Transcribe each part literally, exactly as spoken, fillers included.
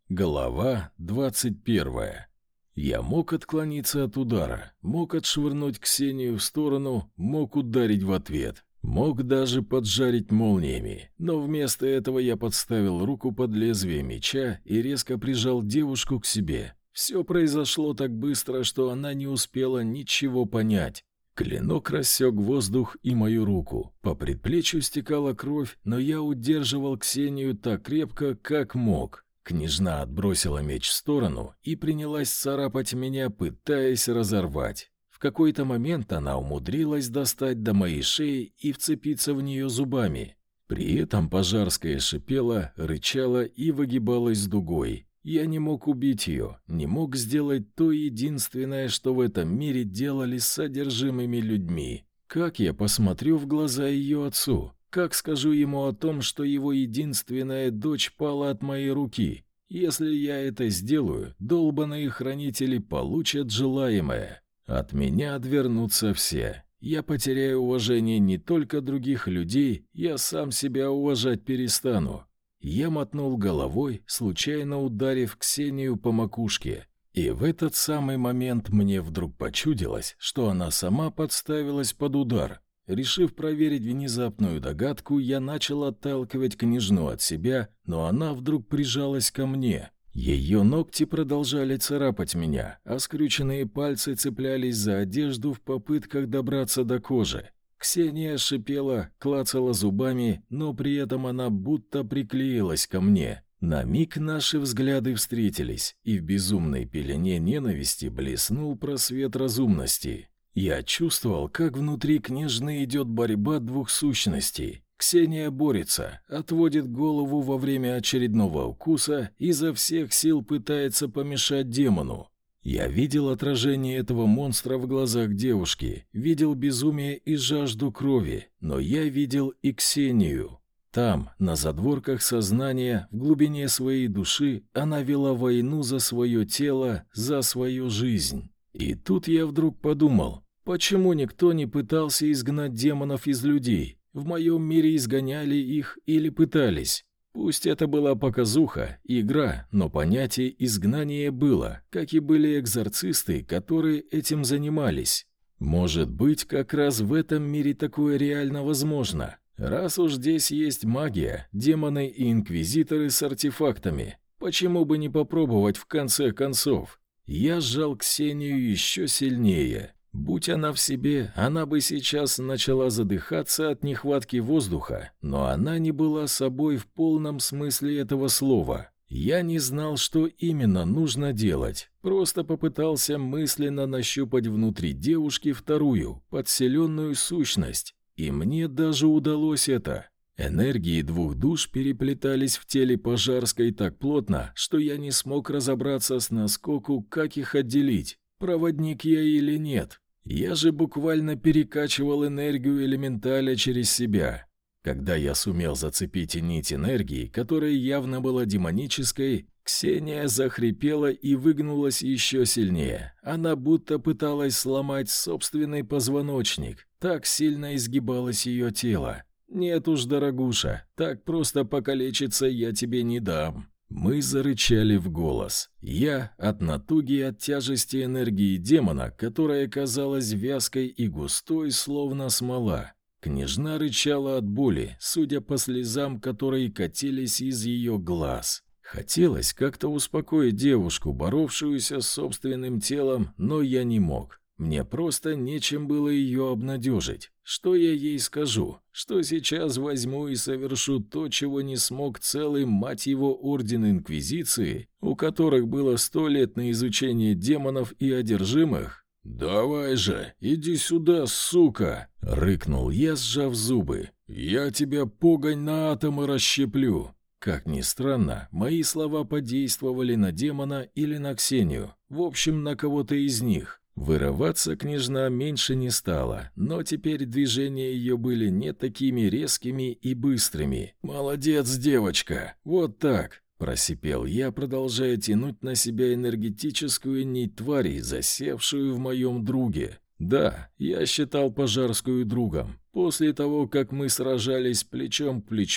Глава двадцать первая. Я мог отклониться от удара, мог отшвырнуть Ксению в сторону, мог ударить в ответ, мог даже поджарить молниями, но вместо этого я подставил руку под лезвие меча и резко прижал девушку к себе. Все произошло так быстро, что она не успела ничего понять. Клинок рассек воздух и мою руку. По предплечью стекала кровь, но я удерживал Ксению так крепко, как мог. Княжна отбросила меч в сторону и принялась царапать меня, пытаясь разорвать. В какой-то момент она умудрилась достать до моей шеи и вцепиться в нее зубами. При этом Пожарская шипела, рычала и выгибалась дугой. Я не мог убить ее, не мог сделать то единственное, что в этом мире делали с содержимыми людьми. Как я посмотрю в глаза ее отцу? Как скажу ему о том, что его единственная дочь пала от моей руки? Если я это сделаю, долбаные хранители получат желаемое. От меня отвернутся все. Я потеряю уважение не только других людей, я сам себя уважать перестану. Я мотнул головой, случайно ударив Ксению по макушке. И в этот самый момент мне вдруг почудилось, что она сама подставилась под удар. Решив проверить внезапную догадку, я начал отталкивать княжну от себя, но она вдруг прижалась ко мне. Ее ногти продолжали царапать меня, а скрюченные пальцы цеплялись за одежду в попытках добраться до кожи. Ксения шипела, клацала зубами, но при этом она будто приклеилась ко мне. На миг наши взгляды встретились, и в безумной пелене ненависти блеснул просвет разумности. Я чувствовал, как внутри княжны идет борьба двух сущностей. Ксения борется, отводит голову во время очередного укуса и изо всех сил пытается помешать демону. Я видел отражение этого монстра в глазах девушки, видел безумие и жажду крови, но я видел и Ксению. Там, на задворках сознания, в глубине своей души, она вела войну за свое тело, за свою жизнь. И тут я вдруг подумал, почему никто не пытался изгнать демонов из людей? В моем мире изгоняли их или пытались. Пусть это была показуха, игра, но понятие изгнания было, как и были экзорцисты, которые этим занимались. Может быть, как раз в этом мире такое реально возможно. Раз уж здесь есть магия, демоны и инквизиторы с артефактами, почему бы не попробовать в конце концов? Я сжал Ксению еще сильнее. Будь она в себе, она бы сейчас начала задыхаться от нехватки воздуха, но она не была собой в полном смысле этого слова. Я не знал, что именно нужно делать, просто попытался мысленно нащупать внутри девушки вторую, подселенную сущность, и мне даже удалось это. Энергии двух душ переплетались в теле Пожарской так плотно, что я не смог разобраться с наскоку, как их отделить. Проводник я или нет? Я же буквально перекачивал энергию элементаля через себя. Когда я сумел зацепить нить энергии, которая явно была демонической, Ксения захрипела и выгнулась еще сильнее. Она будто пыталась сломать собственный позвоночник. Так сильно изгибалось ее тело. «Нет уж, дорогуша, так просто покалечиться я тебе не дам». Мы зарычали в голос. Я от натуги и от тяжести энергии демона, которая казалась вязкой и густой, словно смола. Княжна рычала от боли, судя по слезам, которые катились из ее глаз. Хотелось как-то успокоить девушку, боровшуюся с собственным телом, но я не мог. Мне просто нечем было ее обнадежить. Что я ей скажу? Что сейчас возьму и совершу то, чего не смог целый, мать его, орден Инквизиции, у которых было сто лет на изучение демонов и одержимых? «Давай же, иди сюда, сука!» — рыкнул я, сжав зубы. «Я тебя, погонь, на атомы расщеплю!» Как ни странно, мои слова подействовали на демона или на Ксению, в общем, на кого-то из них. Вырываться княжна меньше не стала, но теперь движения ее были не такими резкими и быстрыми. «Молодец, девочка! Вот так!» – просипел я, продолжая тянуть на себя энергетическую нить твари, засевшую в моем друге. Да, я считал Пожарскую другом. После того, как мы сражались плечом к плечу,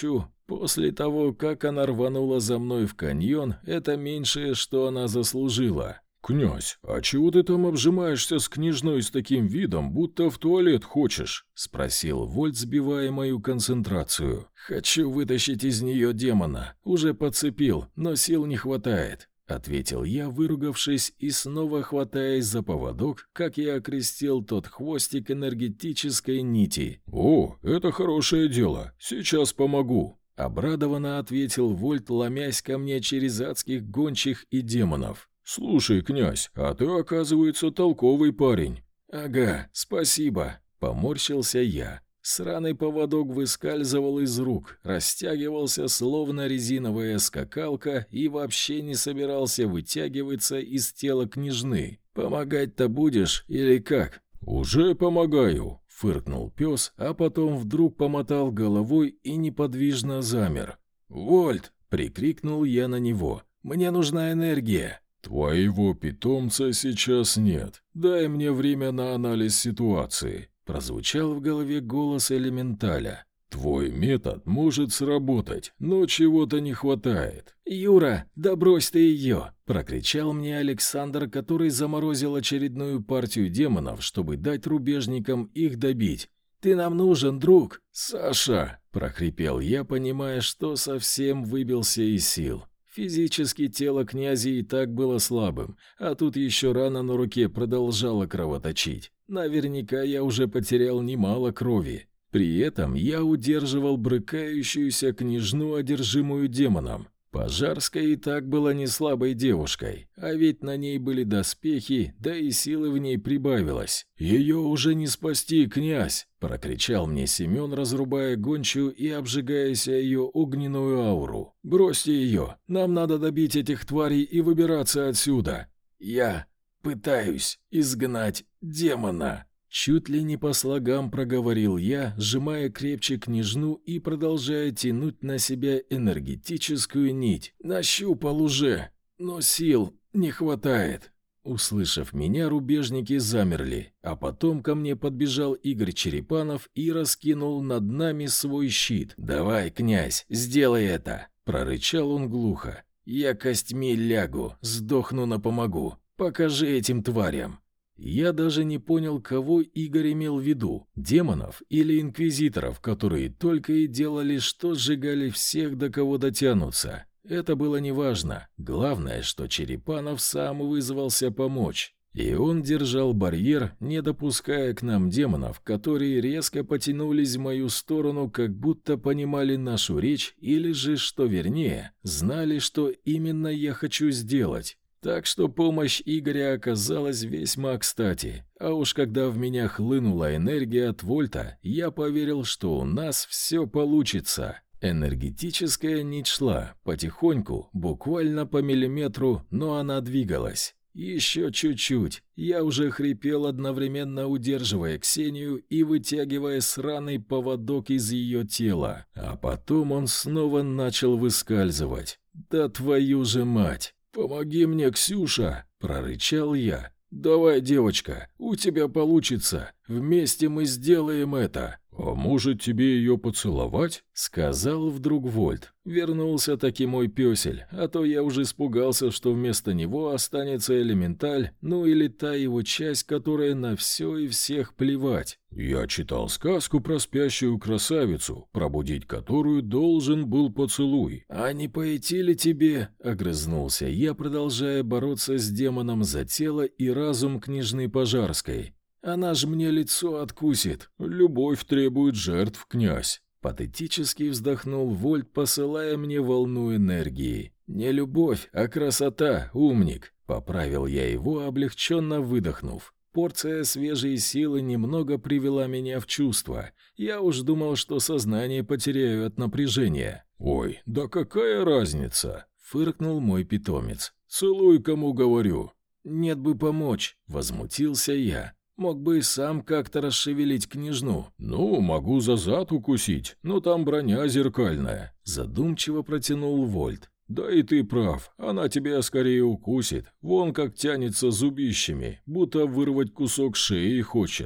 После того, как она рванула за мной в каньон, это меньшее, что она заслужила. «Князь, а чего ты там обжимаешься с княжной с таким видом, будто в туалет хочешь?» — спросил Вольт, сбивая мою концентрацию. «Хочу вытащить из нее демона. Уже подцепил, но сил не хватает», — ответил я, выругавшись и снова хватаясь за поводок, как я окрестил тот хвостик энергетической нити. «О, это хорошее дело. Сейчас помогу», — обрадованно ответил Вольт, ломясь ко мне через адских гончих и демонов. «Слушай, князь, а ты, оказывается, толковый парень». «Ага, спасибо», — поморщился я. Сраный поводок выскальзывал из рук, растягивался словно резиновая скакалка и вообще не собирался вытягиваться из тела княжны. «Помогать-то будешь или как?» «Уже помогаю», — фыркнул пес, а потом вдруг помотал головой и неподвижно замер. «Вольт!» — прикрикнул я на него. «Мне нужна энергия». «Твоего питомца сейчас нет. Дай мне время на анализ ситуации», — прозвучал в голове голос элементаля. «Твой метод может сработать, но чего-то не хватает». «Юра, да брось ты ее!» — прокричал мне Александр, который заморозил очередную партию демонов, чтобы дать рубежникам их добить. «Ты нам нужен, друг!» «Саша!» — прохрипел я, понимая, что совсем выбился из сил. Физически тело князя и так было слабым, а тут еще рана на руке продолжала кровоточить. Наверняка я уже потерял немало крови. При этом я удерживал брыкающуюся княжну, одержимую демоном. Пожарская и так была не слабой девушкой, а ведь на ней были доспехи, да и силы в ней прибавилось. «Ее уже не спасти, князь!» — прокричал мне Семен, разрубая гончую и обжигаясь о ее огненную ауру. «Бросьте ее! Нам надо добить этих тварей и выбираться отсюда!» «Я пытаюсь изгнать демона!» Чуть ли не по слогам проговорил я, сжимая крепче княжну и продолжая тянуть на себя энергетическую нить. «Нащупал уже, но сил не хватает». Услышав меня, рубежники замерли, а потом ко мне подбежал Игорь Черепанов и раскинул над нами свой щит. «Давай, князь, сделай это!» – прорычал он глухо. «Я костьми лягу, сдохну, но помогу. Покажи этим тварям». Я даже не понял, кого Игорь имел в виду, демонов или инквизиторов, которые только и делали, что сжигали всех, до кого дотянутся. Это было неважно. Главное, что Черепанов сам вызвался помочь. И он держал барьер, не допуская к нам демонов, которые резко потянулись в мою сторону, как будто понимали нашу речь, или же, что вернее, знали, что именно я хочу сделать. Так что помощь Игоря оказалась весьма кстати. А уж когда в меня хлынула энергия от Вольта, я поверил, что у нас все получится. Энергетическая нить шла потихоньку, буквально по миллиметру, но она двигалась. Еще чуть-чуть. Я уже хрипел, одновременно удерживая Ксению и вытягивая сраный поводок из ее тела. А потом он снова начал выскальзывать. Да твою же мать! «Помоги мне, Ксюша!» – прорычал я. «Давай, девочка, у тебя получится. Вместе мы сделаем это». «А может, тебе ее поцеловать?» – сказал вдруг Вольт. Вернулся таки мой пёсель, а то я уже испугался, что вместо него останется элементаль, ну или та его часть, которая на все и всех плевать. «Я читал сказку про спящую красавицу, пробудить которую должен был поцелуй». «А не пойти ли тебе?» – огрызнулся я, продолжая бороться с демоном за тело и разум княжны Пожарской. «Она ж мне лицо откусит. Любовь требует жертв, князь». Патетически вздохнул Вольт, посылая мне волну энергии. «Не любовь, а красота, умник», — поправил я его, облегченно выдохнув. Порция свежей силы немного привела меня в чувство. Я уж думал, что сознание потеряю от напряжения. «Ой, да какая разница?» — фыркнул мой питомец. «Целуй, кому говорю». «Нет бы помочь», — возмутился я. «Мог бы и сам как-то расшевелить княжну». «Ну, могу за зад укусить, но там броня зеркальная», — задумчиво протянул Вольт. «Да и ты прав, она тебя скорее укусит, вон как тянется зубищами, будто вырвать кусок шеи хочет».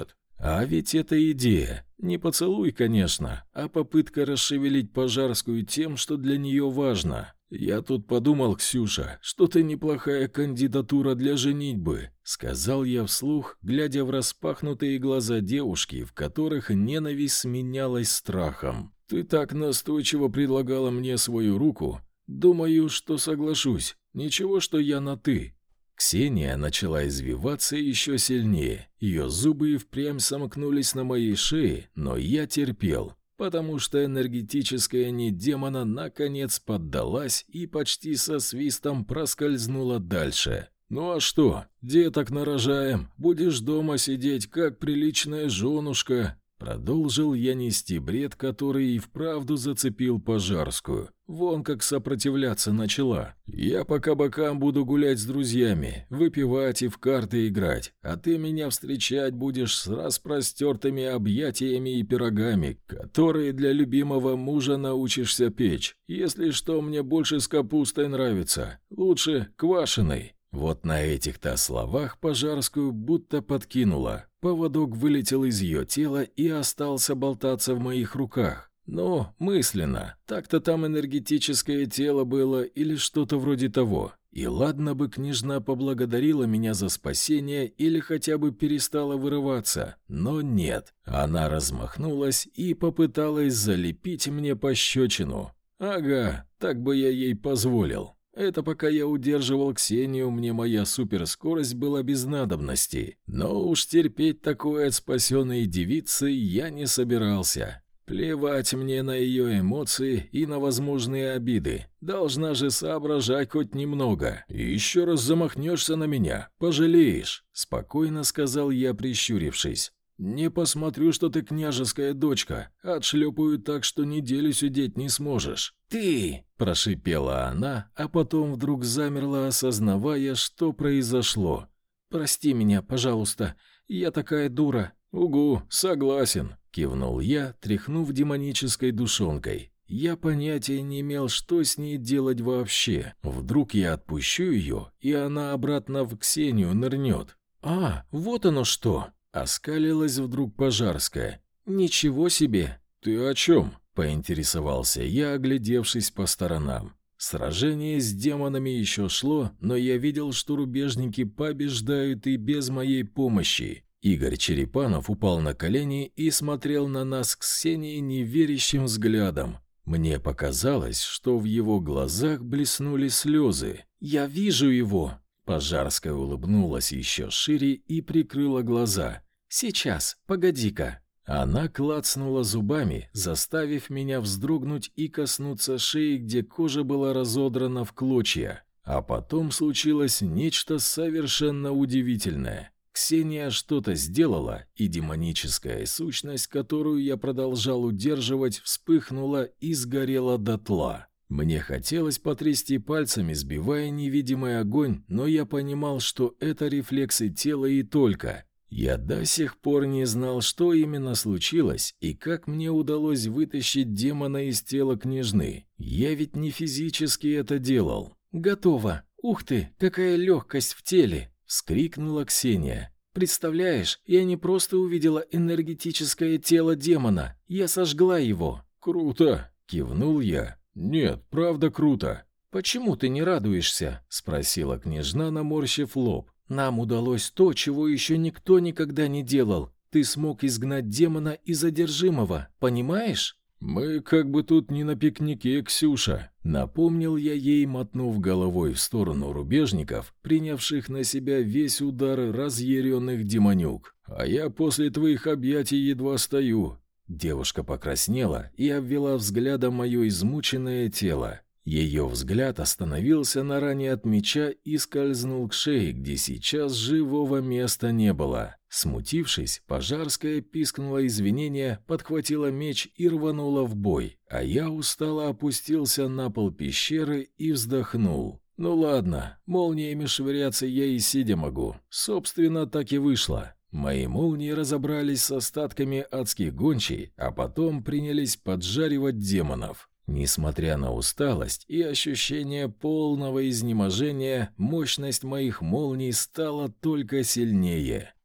А ведь это идея. Не поцелуй, конечно, а попытка расшевелить Пожарскую тем, что для нее важно. «Я тут подумал, Ксюша, что ты неплохая кандидатура для женитьбы», — сказал я вслух, глядя в распахнутые глаза девушки, в которых ненависть сменялась страхом. «Ты так настойчиво предлагала мне свою руку. Думаю, что соглашусь. Ничего, что я на «ты». Ксения начала извиваться еще сильнее. Ее зубы и впрямь сомкнулись на моей шее, но я терпел, потому что энергетическая нить демона наконец поддалась и почти со свистом проскользнула дальше. «Ну а что, деток нарожаем, будешь дома сидеть, как приличная женушка». Продолжил я нести бред, который и вправду зацепил Пожарскую. Вон как сопротивляться начала. «Я по кабакам буду гулять с друзьями, выпивать и в карты играть, а ты меня встречать будешь с распростертыми объятиями и пирогами, которые для любимого мужа научишься печь. Если что, мне больше с капустой нравится, лучше квашеной». Вот на этих-то словах Пожарскую будто подкинула. Поводок вылетел из ее тела и остался болтаться в моих руках. Но мысленно. Так-то там энергетическое тело было или что-то вроде того. И ладно бы княжна поблагодарила меня за спасение или хотя бы перестала вырываться. Но нет. Она размахнулась и попыталась залепить мне пощечину. Ага, так бы я ей позволил. Это пока я удерживал Ксению, мне моя суперскорость была без надобности. Но уж терпеть такое от спасенной девицы я не собирался. Плевать мне на ее эмоции и на возможные обиды. Должна же соображать хоть немного. И еще раз замахнешься на меня, пожалеешь, спокойно сказал я, прищурившись. «Не посмотрю, что ты княжеская дочка. Отшлепаю так, что неделю сидеть не сможешь». «Ты!» – прошипела она, а потом вдруг замерла, осознавая, что произошло. «Прости меня, пожалуйста. Я такая дура». «Угу, согласен», – кивнул я, тряхнув демонической душонкой. Я понятия не имел, что с ней делать вообще. Вдруг я отпущу ее, и она обратно в Ксению нырнет. «А, вот оно что!» Оскалилась вдруг Пожарская. «Ничего себе!» «Ты о чем?» – поинтересовался я, оглядевшись по сторонам. Сражение с демонами еще шло, но я видел, что рубежники побеждают и без моей помощи. Игорь Черепанов упал на колени и смотрел на нас с Ксенией неверящим взглядом. Мне показалось, что в его глазах блеснули слезы. «Я вижу его!» Пожарская улыбнулась еще шире и прикрыла глаза. «Сейчас, погоди-ка». Она клацнула зубами, заставив меня вздрогнуть и коснуться шеи, где кожа была разодрана в клочья. А потом случилось нечто совершенно удивительное. Ксения что-то сделала, и демоническая сущность, которую я продолжал удерживать, вспыхнула и сгорела дотла. Мне хотелось потрясти пальцами, сбивая невидимый огонь, но я понимал, что это рефлексы тела и только. Я до сих пор не знал, что именно случилось и как мне удалось вытащить демона из тела княжны. Я ведь не физически это делал. «Готово! Ух ты, какая легкость в теле!» — вскрикнула Ксения. «Представляешь, я не просто увидела энергетическое тело демона, я сожгла его». «Круто!» — кивнул я. «Нет, правда круто». «Почему ты не радуешься?» — спросила княжна, наморщив лоб. «Нам удалось то, чего еще никто никогда не делал. Ты смог изгнать демона из одержимого, понимаешь?» «Мы как бы тут не на пикнике, Ксюша», — напомнил я ей, мотнув головой в сторону рубежников, принявших на себя весь удар разъяренных демонюк. «А я после твоих объятий едва стою». Девушка покраснела и обвела взглядом мое измученное тело. Ее взгляд остановился на ране от меча и скользнул к шее, где сейчас живого места не было. Смутившись, Пожарская пискнула извинения, подхватила меч и рванула в бой, а я устало опустился на пол пещеры и вздохнул. «Ну ладно, молниями швыряться я и сидя могу. Собственно, так и вышло». Мои молнии разобрались с остатками адских гончей, а потом принялись поджаривать демонов. Несмотря на усталость и ощущение полного изнеможения, мощность моих молний стала только сильнее.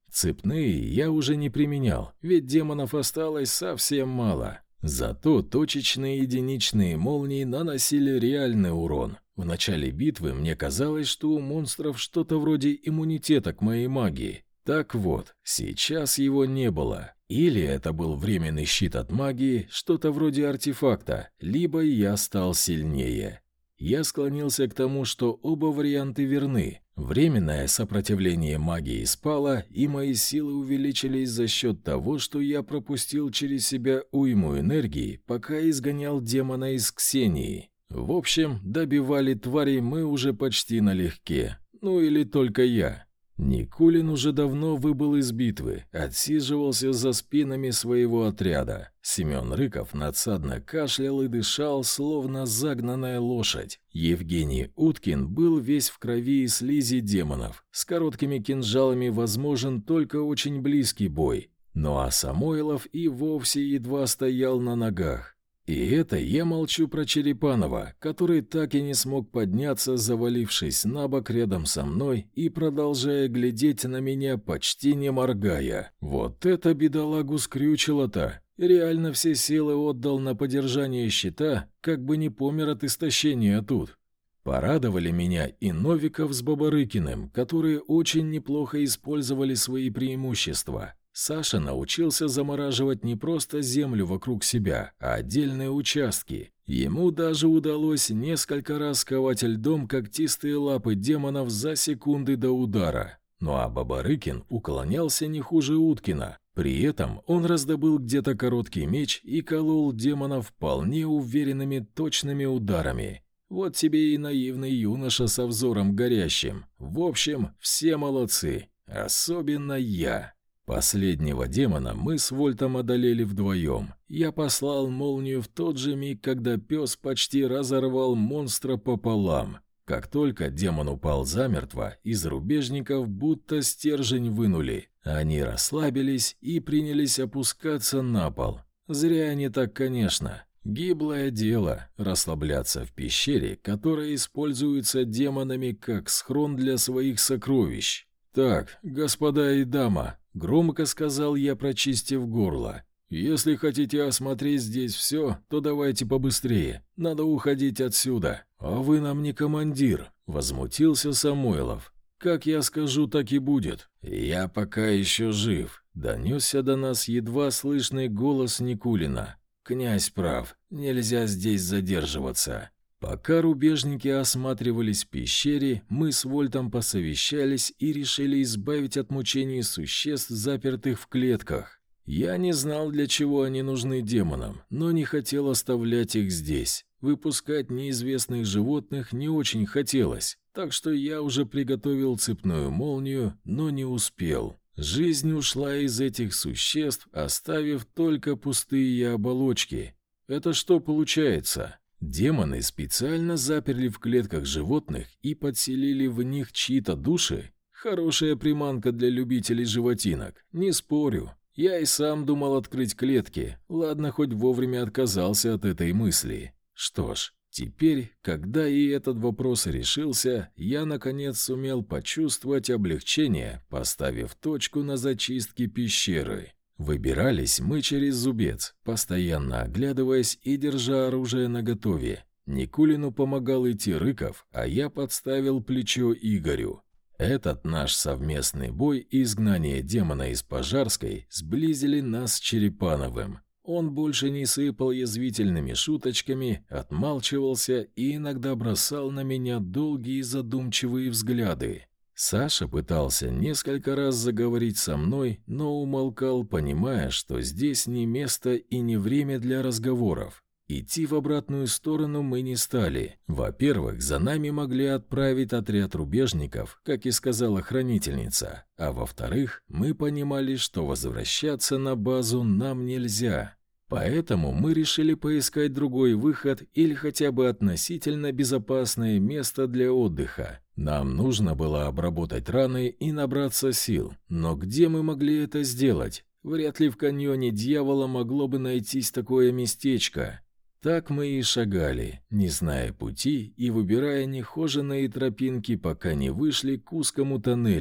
Цепные я уже не применял, ведь демонов осталось совсем мало. Зато точечные единичные молнии наносили реальный урон. В начале битвы мне казалось, что у монстров что-то вроде иммунитета к моей магии. Так вот, сейчас его не было. Или это был временный щит от магии, что-то вроде артефакта, либо я стал сильнее. Я склонился к тому, что оба варианта верны. Временное сопротивление магии спало, и мои силы увеличились за счет того, что я пропустил через себя уйму энергии, пока изгонял демона из Ксении. В общем, добивали тварей мы уже почти налегке. Ну или только я. Никулин уже давно выбыл из битвы, отсиживался за спинами своего отряда. Семен Рыков надсадно кашлял и дышал, словно загнанная лошадь. Евгений Уткин был весь в крови и слизи демонов. С короткими кинжалами возможен только очень близкий бой. Ну а Самойлов и вовсе едва стоял на ногах. И это я молчу про Черепанова, который так и не смог подняться, завалившись на бок рядом со мной и продолжая глядеть на меня, почти не моргая. Вот это бедолагу скрючило-то. Реально все силы отдал на поддержание щита, как бы не помер от истощения тут. Порадовали меня и Новиков с Бабарыкиным, которые очень неплохо использовали свои преимущества. Саша научился замораживать не просто землю вокруг себя, а отдельные участки. Ему даже удалось несколько раз сковать льдом когтистые лапы демонов за секунды до удара. Ну а Бабарыкин уклонялся не хуже Уткина. При этом он раздобыл где-то короткий меч и колол демонов вполне уверенными точными ударами. Вот тебе и наивный юноша со взором горящим. В общем, все молодцы, особенно я. Последнего демона мы с Вольтом одолели вдвоем. Я послал молнию в тот же миг, когда пес почти разорвал монстра пополам. Как только демон упал замертво, из рубежников будто стержень вынули. Они расслабились и принялись опускаться на пол. Зря они так, конечно. Гиблое дело расслабляться в пещере, которая используется демонами как схрон для своих сокровищ. «Так, господа и дама», — громко сказал я, прочистив горло. «Если хотите осмотреть здесь все, то давайте побыстрее. Надо уходить отсюда. А вы нам не командир», — возмутился Самойлов. «Как я скажу, так и будет». «Я пока еще жив», — донесся до нас едва слышный голос Никулина. «Князь прав, нельзя здесь задерживаться». Пока рубежники осматривались в пещере, мы с Вольтом посовещались и решили избавить от мучений существ, запертых в клетках. Я не знал, для чего они нужны демонам, но не хотел оставлять их здесь. Выпускать неизвестных животных не очень хотелось, так что я уже приготовил цепную молнию, но не успел. Жизнь ушла из этих существ, оставив только пустые оболочки. Это что получается? Демоны специально заперли в клетках животных и подселили в них чьи-то души? Хорошая приманка для любителей животинок, не спорю. Я и сам думал открыть клетки, ладно, хоть вовремя отказался от этой мысли. Что ж, теперь, когда и этот вопрос решился, я наконец сумел почувствовать облегчение, поставив точку на зачистке пещеры. Выбирались мы через зубец, постоянно оглядываясь и держа оружие наготове. Никулину помогал идти Рыков, а я подставил плечо Игорю. Этот наш совместный бой и изгнание демона из Пожарской сблизили нас с Черепановым. Он больше не сыпал язвительными шуточками, отмалчивался и иногда бросал на меня долгие задумчивые взгляды. Саша пытался несколько раз заговорить со мной, но умолкал, понимая, что здесь не место и не время для разговоров. Идти в обратную сторону мы не стали. Во-первых, за нами могли отправить отряд рубежников, как и сказала хранительница. А во-вторых, мы понимали, что возвращаться на базу нам нельзя. Поэтому мы решили поискать другой выход или хотя бы относительно безопасное место для отдыха. Нам нужно было обработать раны и набраться сил. Но где мы могли это сделать? Вряд ли в каньоне Дьявола могло бы найтись такое местечко. Так мы и шагали, не зная пути и выбирая нехоженные тропинки, пока не вышли к узкому тоннелю.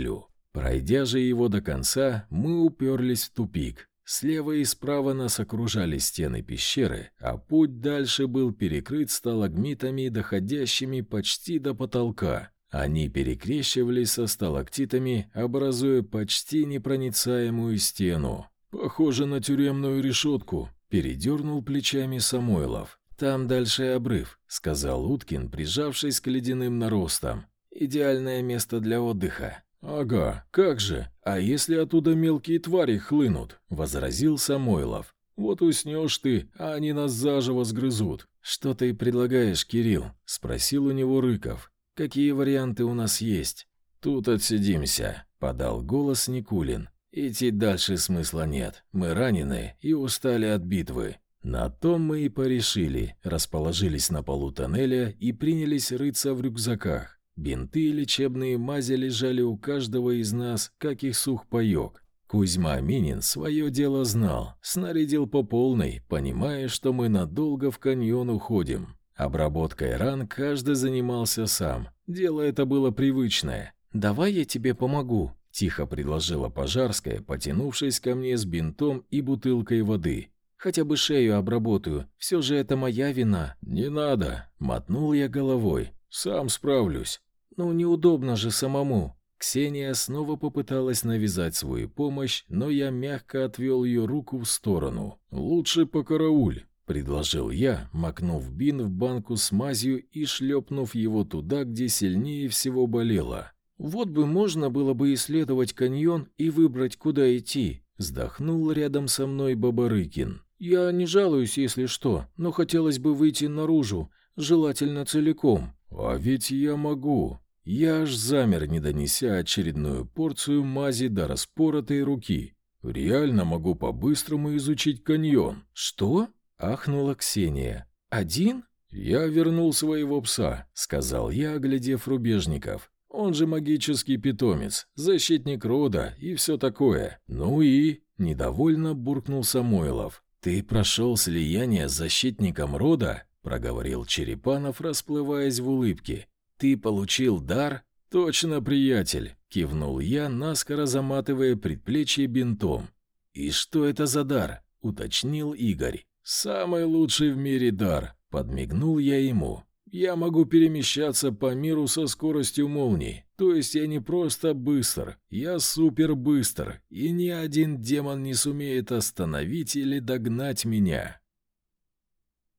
Пройдя же его до конца, мы уперлись в тупик. Слева и справа нас окружали стены пещеры, а путь дальше был перекрыт сталагмитами, доходящими почти до потолка. Они перекрещивались со сталактитами, образуя почти непроницаемую стену. «Похоже на тюремную решетку», — передернул плечами Самойлов. «Там дальше обрыв», — сказал Уткин, прижавшись к ледяным наростам. «Идеальное место для отдыха». «Ага, как же? А если оттуда мелкие твари хлынут?» — возразил Самойлов. «Вот уснешь ты, а они нас заживо сгрызут». «Что ты предлагаешь, Кирилл?» — спросил у него Рыков. «Какие варианты у нас есть?» «Тут отсидимся», — подал голос Никулин. «Идти дальше смысла нет. Мы ранены и устали от битвы». На том мы и порешили, расположились на полу тоннеля и принялись рыться в рюкзаках. Бинты и лечебные мази лежали у каждого из нас, как их сухпайок. Кузьма Минин свое дело знал, снарядил по полной, понимая, что мы надолго в каньон уходим. Обработкой ран каждый занимался сам. Дело это было привычное. «Давай я тебе помогу», — тихо предложила Пожарская, потянувшись ко мне с бинтом и бутылкой воды. «Хотя бы шею обработаю, все же это моя вина». «Не надо», — мотнул я головой. «Сам справлюсь». «Ну, неудобно же самому». Ксения снова попыталась навязать свою помощь, но я мягко отвел ее руку в сторону. «Лучше покарауль», — предложил я, макнув бин в банку с мазью и шлепнув его туда, где сильнее всего болело. «Вот бы можно было бы исследовать каньон и выбрать, куда идти», — вздохнул рядом со мной Бабарыкин. «Я не жалуюсь, если что, но хотелось бы выйти наружу, желательно целиком». «А ведь я могу». Я аж замер, не донеся очередную порцию мази до распоротой руки. «Реально могу по-быстрому изучить каньон». «Что?» — ахнула Ксения. «Один?» «Я вернул своего пса», — сказал я, оглядев рубежников. «Он же магический питомец, защитник рода и все такое. Ну и...» — недовольно буркнул Самойлов. «Ты прошел слияние с защитником рода?» — проговорил Черепанов, расплываясь в улыбке. «Ты получил дар?» «Точно, приятель», — кивнул я, наскоро заматывая предплечье бинтом. «И что это за дар?» — уточнил Игорь. «Самый лучший в мире дар», — подмигнул я ему. «Я могу перемещаться по миру со скоростью молнии. То есть я не просто быстр, я супербыстр, и ни один демон не сумеет остановить или догнать меня».